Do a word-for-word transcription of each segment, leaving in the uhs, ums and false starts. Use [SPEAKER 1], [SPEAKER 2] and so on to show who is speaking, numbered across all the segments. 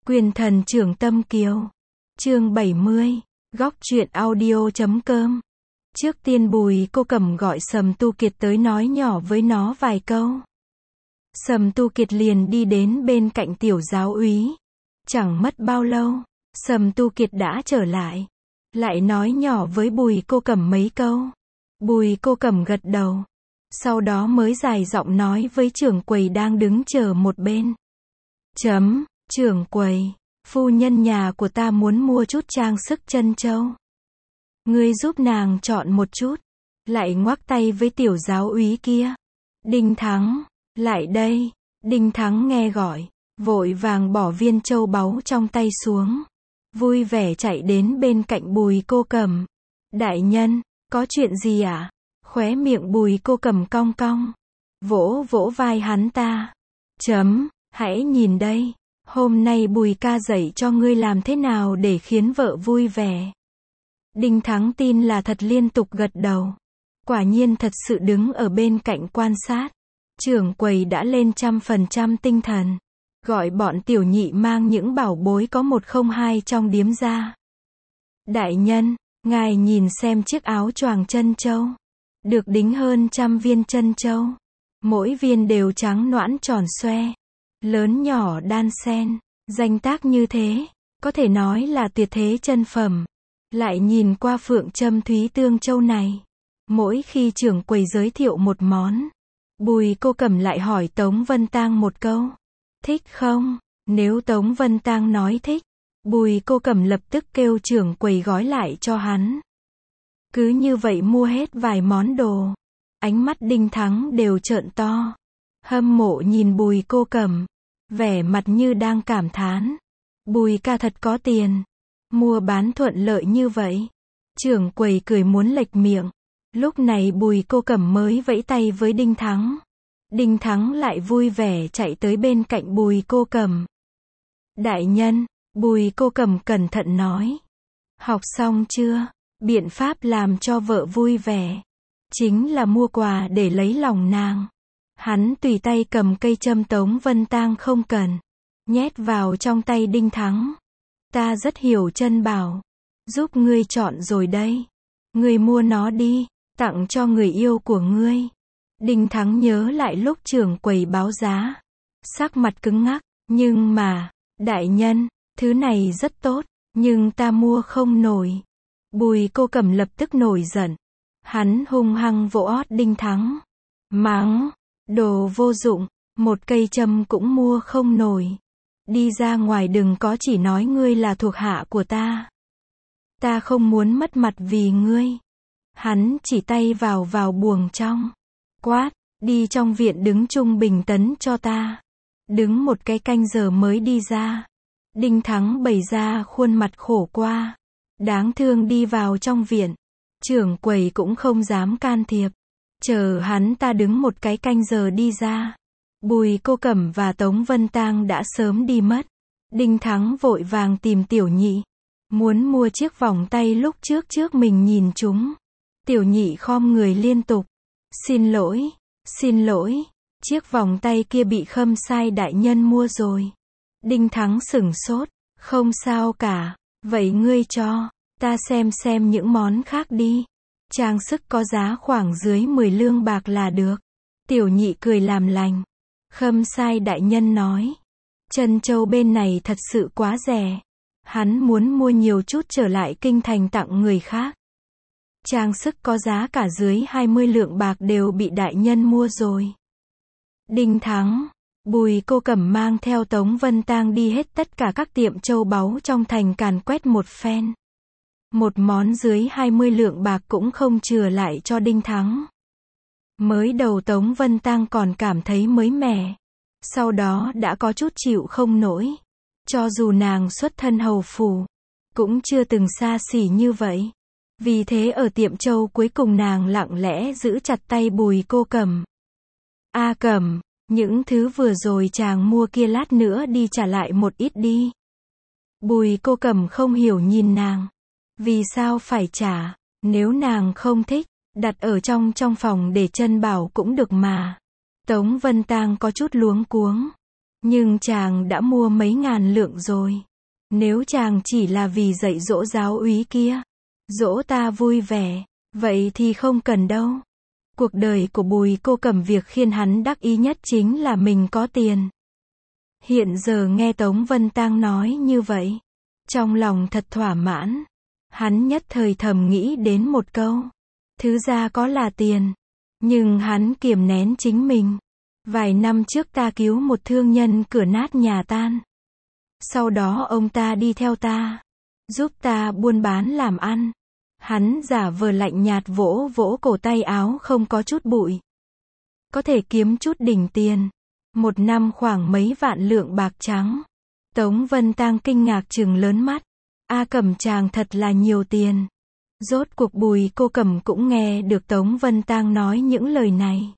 [SPEAKER 1] Quyền thần trưởng Tâm Kiều. Chương bảy mươi. Góc truyện audio chấm com. Trước tiên Bùi Cô Cẩm gọi Sầm Tu Kiệt tới nói nhỏ với nó vài câu. Sầm Tu Kiệt liền đi đến bên cạnh tiểu giáo úy. Chẳng mất bao lâu, Sầm Tu Kiệt đã trở lại. Lại nói nhỏ với Bùi Cô Cẩm mấy câu. Bùi Cô Cẩm gật đầu. Sau đó mới dài giọng nói với trưởng quầy đang đứng chờ một bên. Chấm, trưởng quầy, phu nhân nhà của ta muốn mua chút trang sức trân châu. Ngươi giúp nàng chọn một chút. Lại ngoắc tay với tiểu giáo úy kia. Đinh Thắng, lại đây. Đinh Thắng nghe gọi, vội vàng bỏ viên châu báu trong tay xuống. Vui vẻ chạy đến bên cạnh Bùi Cô Cẩm. Đại nhân, có chuyện gì ạ? À? Khóe miệng Bùi Cô Cẩm cong cong. Vỗ vỗ vai hắn ta. Chấm, hãy nhìn đây. Hôm nay Bùi ca dạy cho ngươi làm thế nào để khiến vợ vui vẻ. Đinh Thắng tin là thật liên tục gật đầu. Quả nhiên thật sự đứng ở bên cạnh quan sát. Trưởng quầy đã lên trăm phần trăm tinh thần. Gọi bọn tiểu nhị mang những bảo bối có một không hai trong điếm ra. Đại nhân, ngài nhìn xem chiếc áo choàng trân châu. Được đính hơn trăm viên trân châu. Mỗi viên đều trắng nõn tròn xoe. Lớn nhỏ đan xen. Danh tác như thế. Có thể nói là tuyệt thế chân phẩm. Lại nhìn qua phượng châm thúy tương châu này. Mỗi khi trưởng quầy giới thiệu một món. Bùi Cô Cẩm lại hỏi Tống Vân Tang một câu. Thích không? Nếu Tống Vân Tang nói thích. Bùi Cô Cẩm lập tức kêu trưởng quầy gói lại cho hắn. Cứ như vậy mua hết vài món đồ. Ánh mắt Đinh Thắng đều trợn to. Hâm mộ nhìn Bùi Cô Cẩm. Vẻ mặt như đang cảm thán. Bùi ca thật có tiền. Mua bán thuận lợi như vậy. Trưởng quầy cười muốn lệch miệng. Lúc này Bùi Cô Cẩm mới vẫy tay với Đinh Thắng. Đinh Thắng lại vui vẻ chạy tới bên cạnh Bùi Cô Cẩm. Đại nhân, Bùi Cô Cẩm cẩn thận nói. Học xong chưa? Biện pháp làm cho vợ vui vẻ. Chính là mua quà để lấy lòng nàng. Hắn tùy tay cầm cây châm Tống Vân Tang không cần. Nhét vào trong tay Đinh Thắng. Ta rất hiểu chân bảo. Giúp ngươi chọn rồi đây. Ngươi mua nó đi. Tặng cho người yêu của ngươi. Đinh Thắng nhớ lại lúc trưởng quầy báo giá. Sắc mặt cứng ngắc. Nhưng mà, đại nhân, thứ này rất tốt. Nhưng ta mua không nổi. Bùi Cô Cẩm lập tức nổi giận. Hắn hung hăng vỗ ót Đinh Thắng. Mắng. Đồ vô dụng. Một cây châm cũng mua không nổi. Đi ra ngoài đừng có chỉ nói ngươi là thuộc hạ của ta. Ta không muốn mất mặt vì ngươi. Hắn chỉ tay vào vào buồng trong. Quát, đi trong viện đứng trung bình tấn cho ta. Đứng một cái canh giờ mới đi ra. Đinh Thắng bày ra khuôn mặt khổ qua. Đáng thương đi vào trong viện. Trưởng quầy cũng không dám can thiệp. Chờ hắn ta đứng một cái canh giờ đi ra. Bùi Cô Cẩm và Tống Vân Tang đã sớm đi mất. Đinh Thắng vội vàng tìm tiểu nhị. Muốn mua chiếc vòng tay lúc trước trước mình nhìn chúng. Tiểu nhị khom người liên tục. Xin lỗi, xin lỗi. Chiếc vòng tay kia bị Khâm Sai đại nhân mua rồi. Đinh Thắng sửng sốt. Không sao cả. Vậy ngươi cho ta xem xem những món khác đi. Trang sức có giá khoảng dưới mười lương bạc là được. Tiểu nhị cười làm lành. Khâm Sai đại nhân nói. Trân châu bên này thật sự quá rẻ. Hắn muốn mua nhiều chút trở lại kinh thành tặng người khác. Trang sức có giá cả dưới hai mươi lượng bạc đều bị đại nhân mua rồi. Đinh Thắng, Bùi Cô Cẩm mang theo Tống Vân Tang đi hết tất cả các tiệm châu báu trong thành càn quét một phen. Một món dưới hai mươi lượng bạc cũng không chừa lại cho Đinh Thắng. Mới đầu Tống Vân Tang còn cảm thấy mới mẻ. Sau đó đã có chút chịu không nổi. Cho dù nàng xuất thân hầu phủ, cũng chưa từng xa xỉ như vậy. Vì thế ở tiệm châu cuối cùng nàng lặng lẽ giữ chặt tay Bùi Cô Cẩm. A Cẩm, những thứ vừa rồi chàng mua kia lát nữa đi trả lại một ít đi. Bùi Cô Cẩm không hiểu nhìn nàng. Vì sao phải trả, nếu nàng không thích, đặt ở trong trong phòng để chân bảo cũng được mà. Tống Vân Tang có chút luống cuống. Nhưng chàng đã mua mấy ngàn lượng rồi. Nếu chàng chỉ là vì dạy dỗ giáo úy kia, dỗ ta vui vẻ, vậy thì không cần đâu. Cuộc đời của Bùi Cô Cẩm việc khiến hắn đắc ý nhất chính là mình có tiền. Hiện giờ nghe Tống Vân Tang nói như vậy, trong lòng thật thỏa mãn. Hắn nhất thời thầm nghĩ đến một câu, thứ ra có là tiền, nhưng hắn kiềm nén chính mình. Vài năm trước ta cứu một thương nhân cửa nát nhà tan. Sau đó ông ta đi theo ta, giúp ta buôn bán làm ăn. Hắn giả vờ lạnh nhạt vỗ vỗ cổ tay áo không có chút bụi. Có thể kiếm chút đỉnh tiền. Một năm khoảng mấy vạn lượng bạc trắng. Tống Vân Tang kinh ngạc trừng lớn mắt. A Cẩm chàng thật là nhiều tiền. Rốt cuộc Bùi Cô Cẩm cũng nghe được Tống Vân Tang nói những lời này.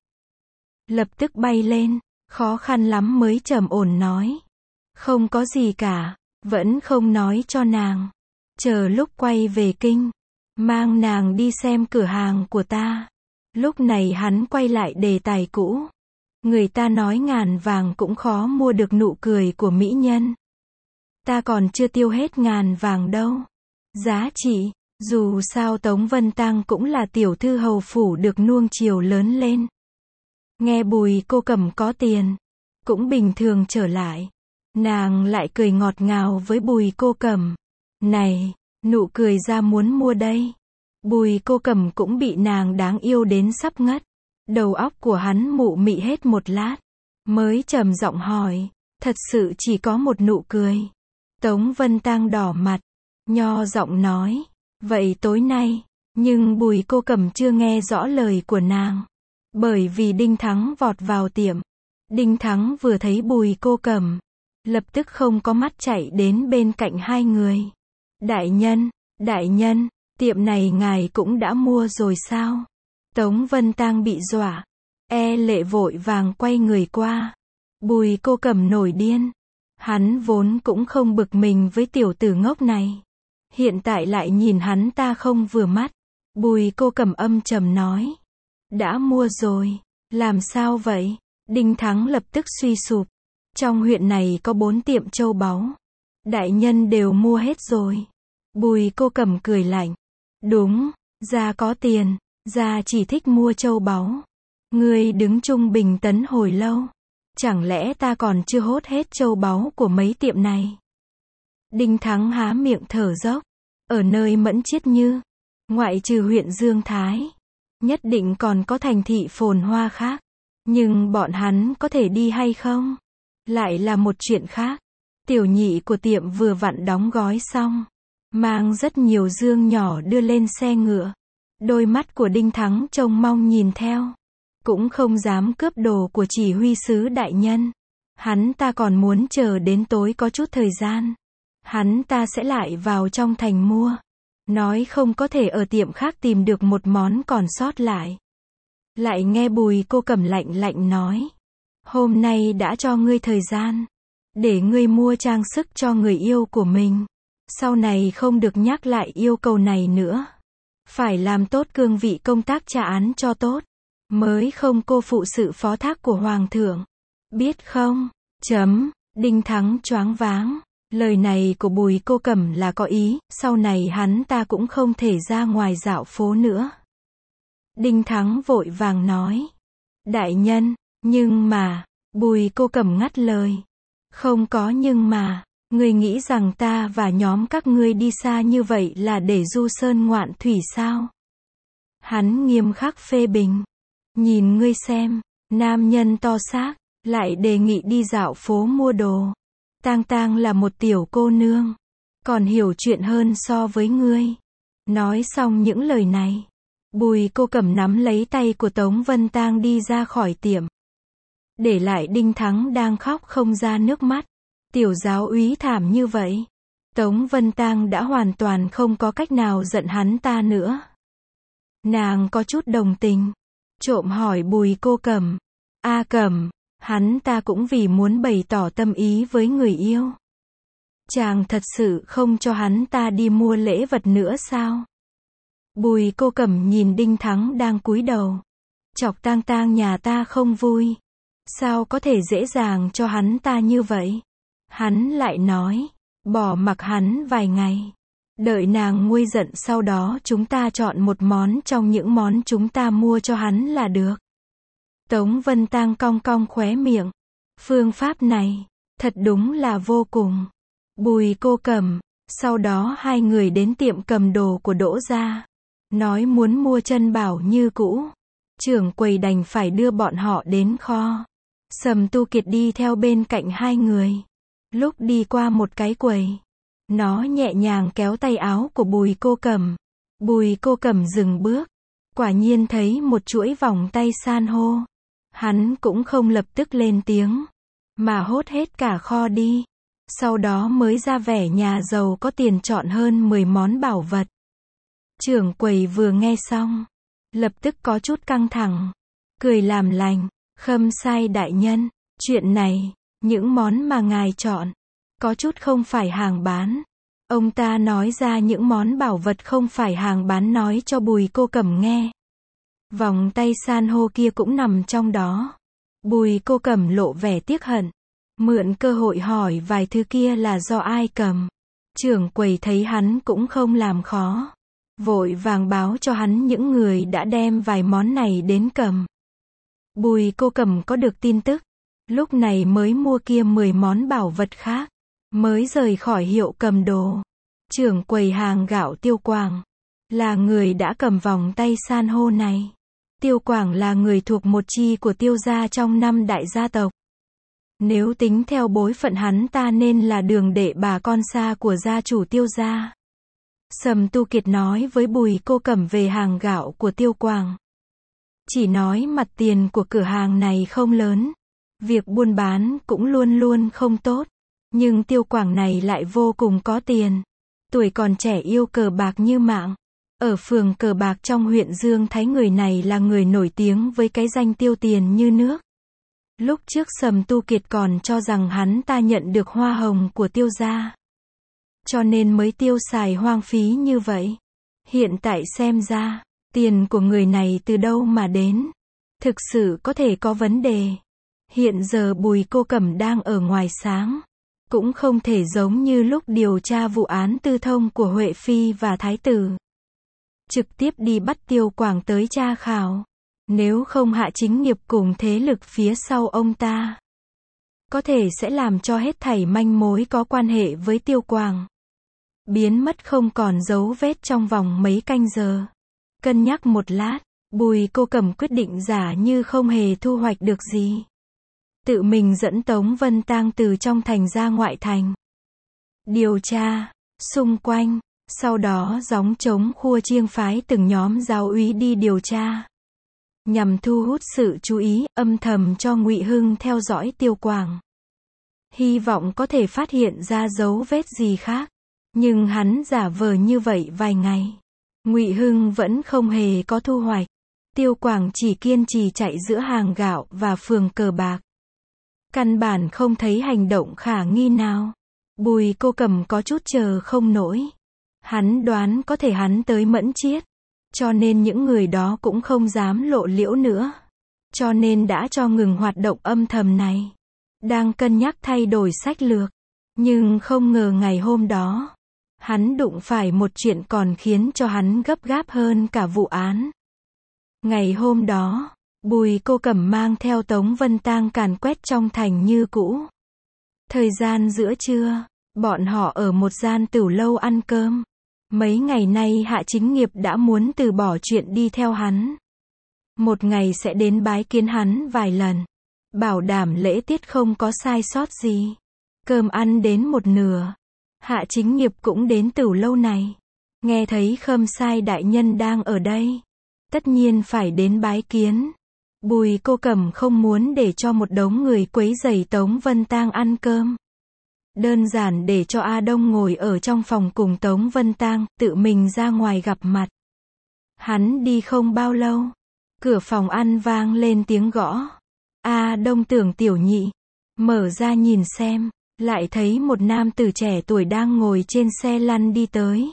[SPEAKER 1] Lập tức bay lên, khó khăn lắm mới trầm ổn nói. Không có gì cả, vẫn không nói cho nàng. Chờ lúc quay về kinh, mang nàng đi xem cửa hàng của ta. Lúc này hắn quay lại đề tài cũ. Người ta nói ngàn vàng cũng khó mua được nụ cười của mỹ nhân. Ta còn chưa tiêu hết ngàn vàng đâu. Giá trị, dù sao Tống Vân Tang cũng là tiểu thư hầu phủ được nuông chiều lớn lên. Nghe Bùi Cô Cẩm có tiền, cũng bình thường trở lại. Nàng lại cười ngọt ngào với Bùi Cô Cẩm. Này, nụ cười ra muốn mua đây. Bùi Cô Cẩm cũng bị nàng đáng yêu đến sắp ngất. Đầu óc của hắn mụ mị hết một lát. Mới trầm giọng hỏi, thật sự chỉ có một nụ cười. Tống Vân Tang đỏ mặt, nho giọng nói, vậy tối nay, nhưng Bùi Cô Cẩm chưa nghe rõ lời của nàng. Bởi vì Đinh Thắng vọt vào tiệm. Đinh Thắng vừa thấy Bùi Cô Cẩm, lập tức không có mắt chạy đến bên cạnh hai người. Đại nhân, đại nhân, tiệm này ngài cũng đã mua rồi sao? Tống Vân Tang bị dọa, e lệ vội vàng quay người qua. Bùi Cô Cẩm nổi điên. Hắn vốn cũng không bực mình với tiểu tử ngốc này. Hiện tại lại nhìn hắn ta không vừa mắt. Bùi Cô Cẩm âm trầm nói. Đã mua rồi, làm sao vậy? Đinh Thắng lập tức suy sụp. Trong huyện này có bốn tiệm châu báu. Đại nhân đều mua hết rồi. Bùi Cô Cẩm cười lạnh. Đúng, gia có tiền, gia chỉ thích mua châu báu. Ngươi đứng trung bình tấn hồi lâu. Chẳng lẽ ta còn chưa hốt hết châu báu của mấy tiệm này? Đinh Thắng há miệng thở dốc. Ở nơi Mẫn Chiết Như, ngoại trừ huyện Dương Thái, nhất định còn có thành thị phồn hoa khác. Nhưng bọn hắn có thể đi hay không? Lại là một chuyện khác. Tiểu nhị của tiệm vừa vặn đóng gói xong, mang rất nhiều dương nhỏ đưa lên xe ngựa. Đôi mắt của Đinh Thắng trông mong nhìn theo. Cũng không dám cướp đồ của chỉ huy sứ đại nhân. Hắn ta còn muốn chờ đến tối có chút thời gian. Hắn ta sẽ lại vào trong thành mua. Nói không có thể ở tiệm khác tìm được một món còn sót lại. Lại nghe Bùi Cô Cẩm lạnh lạnh nói. Hôm nay đã cho ngươi thời gian. Để ngươi mua trang sức cho người yêu của mình. Sau này không được nhắc lại yêu cầu này nữa. Phải làm tốt cương vị công tác tra án cho tốt. Mới không cô phụ sự phó thác của Hoàng thượng. Biết không? Chấm. Đinh Thắng choáng váng. Lời này của Bùi Cô Cẩm là có ý, sau này hắn ta cũng không thể ra ngoài dạo phố nữa. Đinh Thắng vội vàng nói. Đại nhân, nhưng mà, Bùi Cô Cẩm ngắt lời. Không có nhưng mà, ngươi nghĩ rằng ta và nhóm các ngươi đi xa như vậy là để du sơn ngoạn thủy sao? Hắn nghiêm khắc phê bình. Nhìn ngươi xem, nam nhân to xác, lại đề nghị đi dạo phố mua đồ. Tang Tang là một tiểu cô nương, còn hiểu chuyện hơn so với ngươi. Nói xong những lời này, Bùi Cô Cẩm nắm lấy tay của Tống Vân Tang đi ra khỏi tiệm. Để lại Đinh Thắng đang khóc không ra nước mắt. Tiểu giáo úy thảm như vậy. Tống Vân Tang đã hoàn toàn không có cách nào giận hắn ta nữa. Nàng có chút đồng tình. Trộm hỏi Bùi Cô Cẩm. A Cẩm, hắn ta cũng vì muốn bày tỏ tâm ý với người yêu. Chàng thật sự không cho hắn ta đi mua lễ vật nữa sao? Bùi Cô Cẩm nhìn Đinh Thắng đang cúi đầu. Chọc Tang Tang nhà ta không vui. Sao có thể dễ dàng cho hắn ta như vậy? Hắn lại nói, bỏ mặc hắn vài ngày. Đợi nàng nguôi giận sau đó chúng ta chọn một món trong những món chúng ta mua cho hắn là được. Tống Vân Tang cong cong khóe miệng. Phương pháp này, thật đúng là vô cùng. Bùi Cô Cẩm, sau đó hai người đến tiệm cầm đồ của Đỗ gia. Nói muốn mua chân bảo như cũ. Trưởng quầy đành phải đưa bọn họ đến kho. Sầm Tu Kiệt đi theo bên cạnh hai người. Lúc đi qua một cái quầy, nó nhẹ nhàng kéo tay áo của Bùi Cô Cẩm. Bùi Cô Cẩm dừng bước. Quả nhiên thấy một chuỗi vòng tay san hô. Hắn cũng không lập tức lên tiếng, mà hốt hết cả kho đi. Sau đó mới ra vẻ nhà giàu có tiền chọn hơn mười món bảo vật. Trưởng quầy vừa nghe xong, lập tức có chút căng thẳng. Cười làm lành, Khâm Sai đại nhân, chuyện này, những món mà ngài chọn, có chút không phải hàng bán. Ông ta nói ra những món bảo vật không phải hàng bán nói cho Bùi Cô Cẩm nghe. Vòng tay san hô kia cũng nằm trong đó. Bùi Cô Cẩm lộ vẻ tiếc hận. Mượn cơ hội hỏi vài thứ kia là do ai cầm. Trưởng quầy thấy hắn cũng không làm khó. Vội vàng báo cho hắn những người đã đem vài món này đến cầm. Bùi Cô Cẩm có được tin tức. Lúc này mới mua kia mười món bảo vật khác. Mới rời khỏi hiệu cầm đồ. Trưởng quầy hàng gạo Tiêu Quảng là người đã cầm vòng tay san hô này. Tiêu Quảng là người thuộc một chi của Tiêu gia trong năm đại gia tộc. Nếu tính theo bối phận hắn ta nên là đường đệ bà con xa của gia chủ Tiêu gia. Sầm Tu Kiệt nói với Bùi Cô Cẩm về hàng gạo của Tiêu Quảng. Chỉ nói mặt tiền của cửa hàng này không lớn. Việc buôn bán cũng luôn luôn không tốt. Nhưng Tiêu Quảng này lại vô cùng có tiền. Tuổi còn trẻ yêu cờ bạc như mạng. Ở phường cờ bạc trong huyện Dương Thái người này là người nổi tiếng với cái danh tiêu tiền như nước. Lúc trước Sầm Tu Kiệt còn cho rằng hắn ta nhận được hoa hồng của Tiêu gia. Cho nên mới tiêu xài hoang phí như vậy. Hiện tại xem ra, tiền của người này từ đâu mà đến. Thực sự có thể có vấn đề. Hiện giờ Bùi Cô Cẩm đang ở ngoài sáng. Cũng không thể giống như lúc điều tra vụ án tư thông của Huệ Phi và Thái tử. Trực tiếp đi bắt Tiêu Quảng tới tra khảo. Nếu không Hạ Chính Nghiệp cùng thế lực phía sau ông ta, có thể sẽ làm cho hết thảy manh mối có quan hệ với Tiêu Quảng biến mất không còn dấu vết trong vòng mấy canh giờ. Cân nhắc một lát, Bùi Cô Cẩm quyết định giả như không hề thu hoạch được gì. Tự mình dẫn Tống Vân Tang từ trong thành ra ngoại thành. Điều tra, xung quanh, sau đó gióng trống khua chiêng phái từng nhóm giáo úy đi điều tra. Nhằm thu hút sự chú ý, âm thầm cho Ngụy Hưng theo dõi Tiêu Quảng. Hy vọng có thể phát hiện ra dấu vết gì khác. Nhưng hắn giả vờ như vậy vài ngày. Ngụy Hưng vẫn không hề có thu hoạch. Tiêu Quảng chỉ kiên trì chạy giữa hàng gạo và phường cờ bạc. Căn bản không thấy hành động khả nghi nào. Bùi Cô Cẩm có chút chờ không nổi. Hắn đoán có thể hắn tới Mẫn Chiết. Cho nên những người đó cũng không dám lộ liễu nữa. Cho nên đã cho ngừng hoạt động âm thầm này. Đang cân nhắc thay đổi sách lược. Nhưng không ngờ ngày hôm đó, hắn đụng phải một chuyện còn khiến cho hắn gấp gáp hơn cả vụ án. Ngày hôm đó, Bùi Cô Cẩm mang theo Tống Vân Tang càn quét trong thành như cũ. Thời gian giữa trưa, bọn họ ở một gian tửu lâu ăn cơm. Mấy ngày nay Hạ Chính Nghiệp đã muốn từ bỏ chuyện đi theo hắn. Một ngày sẽ đến bái kiến hắn vài lần. Bảo đảm lễ tiết không có sai sót gì. Cơm ăn đến một nửa. Hạ Chính Nghiệp cũng đến tửu lâu này. Nghe thấy Khâm Sai đại nhân đang ở đây. Tất nhiên phải đến bái kiến. Bùi Cô Cẩm không muốn để cho một đống người quấy rầy Tống Vân Tang ăn cơm. Đơn giản để cho A Đông ngồi ở trong phòng cùng Tống Vân Tang, tự mình ra ngoài gặp mặt. Hắn đi không bao lâu. Cửa phòng ăn vang lên tiếng gõ. A Đông tưởng Tiểu Nhị. Mở ra nhìn xem. Lại thấy một nam tử trẻ tuổi đang ngồi trên xe lăn đi tới.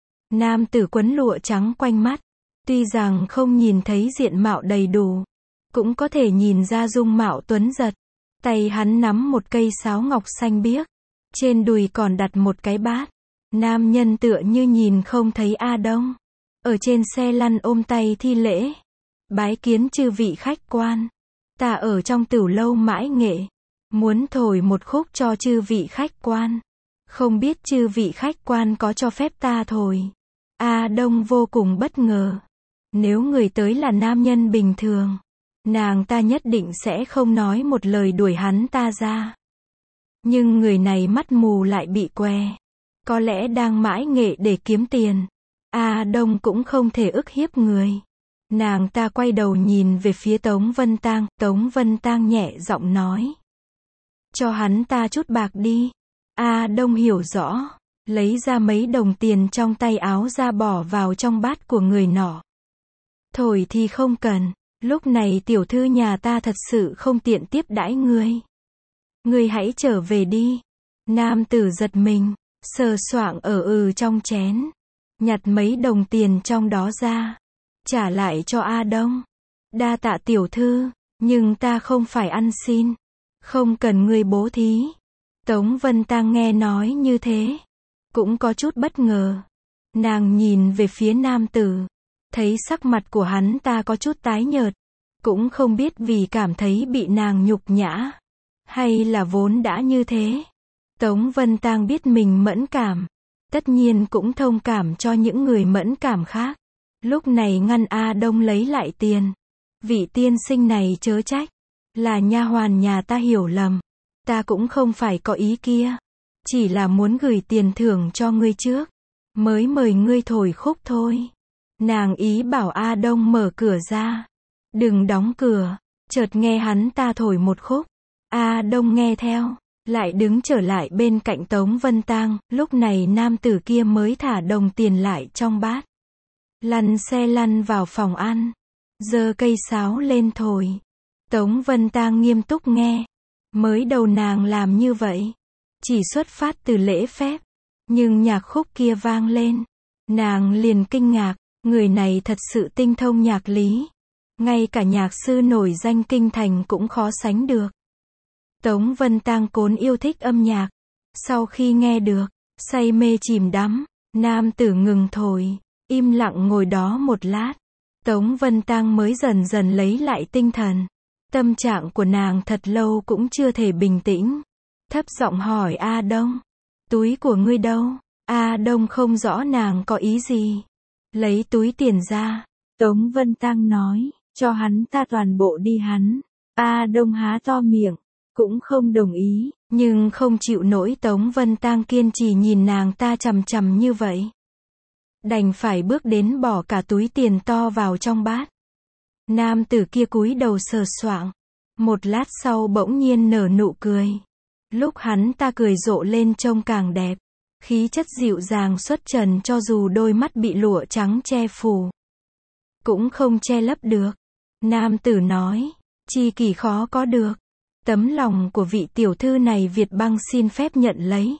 [SPEAKER 1] Nam tử quấn lụa trắng quanh mắt. Tuy rằng không nhìn thấy diện mạo đầy đủ. cũng có thể nhìn ra dung mạo tuấn giật. Tay hắn nắm một cây sáo ngọc xanh biếc, trên đùi còn đặt một cái bát. Nam nhân tựa như nhìn không thấy A Đông, ở trên xe lăn ôm tay thi lễ. Bái kiến chư vị khách quan, ta ở trong tửu lâu mãi nghệ, muốn thổi một khúc cho chư vị khách quan, không biết chư vị khách quan có cho phép ta thổi. A Đông vô cùng bất ngờ, nếu người tới là nam nhân bình thường, nàng ta nhất định sẽ không nói một lời đuổi hắn ta ra. Nhưng người này mắt mù lại bị què, có lẽ đang mãi nghệ để kiếm tiền. A Đông cũng không thể ức hiếp người. Nàng ta quay đầu nhìn về phía Tống Vân Tang, Tống Vân Tang nhẹ giọng nói. Cho hắn ta chút bạc đi. A Đông hiểu rõ, lấy ra mấy đồng tiền trong tay áo ra bỏ vào trong bát của người nọ. Thổi thì không cần, lúc này tiểu thư nhà ta thật sự không tiện tiếp đãi ngươi. Ngươi hãy trở về đi. Nam tử giật mình, sờ soạng ở ừ trong chén, nhặt mấy đồng tiền trong đó ra, trả lại cho A Đông. Đa tạ tiểu thư, nhưng ta không phải ăn xin, không cần ngươi bố thí. Tống Vân Tang nghe nói như thế, cũng có chút bất ngờ. Nàng nhìn về phía nam tử, thấy sắc mặt của hắn ta có chút tái nhợt, cũng không biết vì cảm thấy bị nàng nhục nhã, hay là vốn đã như thế. Tống Vân Tang biết mình mẫn cảm, tất nhiên cũng thông cảm cho những người mẫn cảm khác. Lúc này ngăn A Đông lấy lại tiền. Vị tiên sinh này chớ trách, là nha hoàn nhà ta hiểu lầm, ta cũng không phải có ý kia, chỉ là muốn gửi tiền thưởng cho ngươi trước, mới mời ngươi thổi khúc thôi. Nàng ý bảo A Đông mở cửa ra, đừng đóng cửa. Chợt nghe hắn ta thổi một khúc, A Đông nghe theo, lại đứng trở lại bên cạnh Tống Vân Tang. Lúc này nam tử kia mới thả đồng tiền lại trong bát, lăn xe lăn vào phòng ăn, giơ cây sáo lên thổi. Tống Vân Tang nghiêm túc nghe. Mới đầu nàng làm như vậy, chỉ xuất phát từ lễ phép, nhưng nhạc khúc kia vang lên, nàng liền kinh ngạc, người này thật sự tinh thông nhạc lý, ngay cả nhạc sư nổi danh kinh thành cũng khó sánh được. Tống Vân Tang cố yêu thích âm nhạc, sau khi nghe được, say mê chìm đắm. Nam tử ngừng thổi, im lặng ngồi đó một lát, Tống Vân Tang mới dần dần lấy lại tinh thần. Tâm trạng của nàng thật lâu cũng chưa thể bình tĩnh, thấp giọng hỏi A Đông, túi của ngươi đâu? A Đông không rõ nàng có ý gì, lấy túi tiền ra. Tống Vân Tang nói, cho hắn ta toàn bộ đi hắn. A Đông há to miệng, cũng không đồng ý, nhưng không chịu nổi Tống Vân Tang kiên trì nhìn nàng ta chằm chằm như vậy, đành phải bước đến bỏ cả túi tiền to vào trong bát. Nam tử kia cúi đầu sờ soạng, một lát sau bỗng nhiên nở nụ cười. Lúc hắn ta cười rộ lên trông càng đẹp, khí chất dịu dàng xuất trần cho dù đôi mắt bị lụa trắng che phủ, cũng không che lấp được. Nam tử nói, chi kỷ khó có được, tấm lòng của vị tiểu thư này Việt Băng xin phép nhận lấy.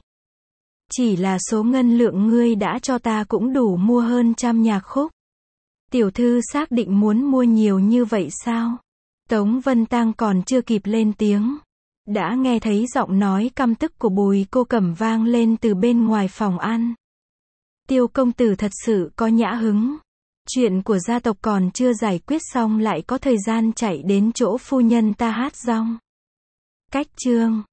[SPEAKER 1] Chỉ là số ngân lượng ngươi đã cho ta cũng đủ mua hơn trăm nhạc khúc. Tiểu thư xác định muốn mua nhiều như vậy sao? Tống Vân Tang còn chưa kịp lên tiếng, đã nghe thấy giọng nói căm tức của Bùi Cô Cẩm vang lên từ bên ngoài phòng ăn. Tiêu công tử thật sự có nhã hứng. Chuyện của gia tộc còn chưa giải quyết xong lại có thời gian chạy đến chỗ phu nhân ta hát rong. Cách chương